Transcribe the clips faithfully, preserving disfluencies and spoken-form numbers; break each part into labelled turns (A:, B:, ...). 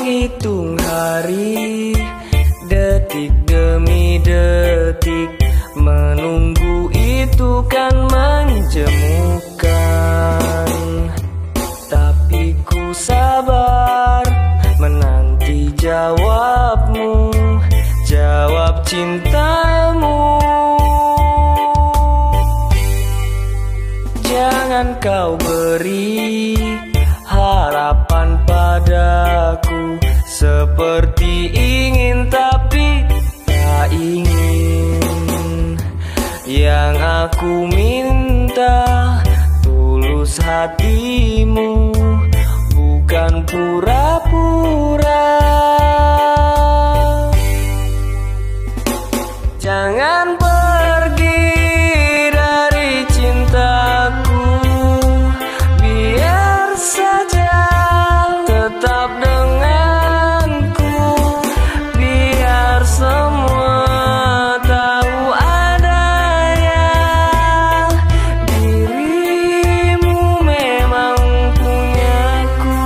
A: menghitung hari, detik demi detik, menunggu itu kan menjemukan. Tapi ku sabar menanti jawabmu, jawab cintamu. Jangan kau beri harapan padaku, seperti ingin tapi tak ingin. Yang aku minta tulus hatimu, bukan pura-pura. Jangan pergi dari cintaku, biar saja tetap denganku, biar semua tahu adanya dirimu memang punyaku.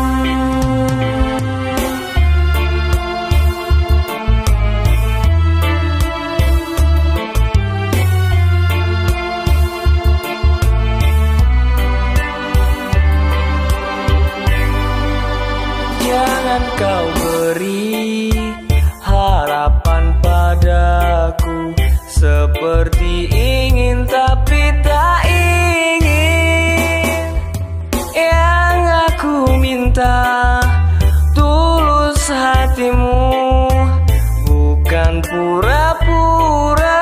A: Jangan kau beri harapan padaku, seperti ingin tapi tak ingin. Yang aku minta tulus hatimu, bukan pura-pura.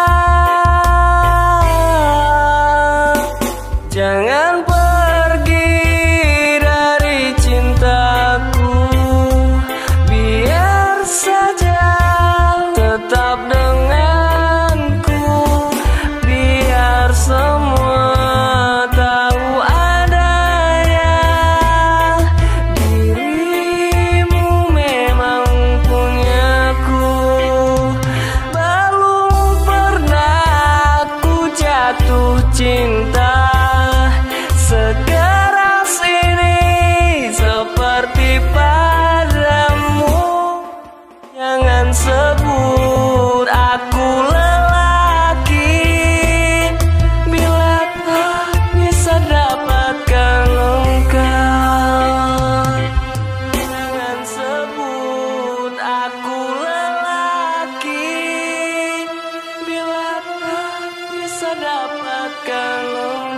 A: Jangan pergi dari cintaku, biar saja tetap denganku, biar semua tahu adanya dirimu memang punyaku. Belum pernah ku jatuh cinta sekeras ini seperti padamu. Jangan sebut aku lelaki bila tak bisa dapatkan engkau. Jangan sebut aku lelaki bila tak bisa dapatkan engkau.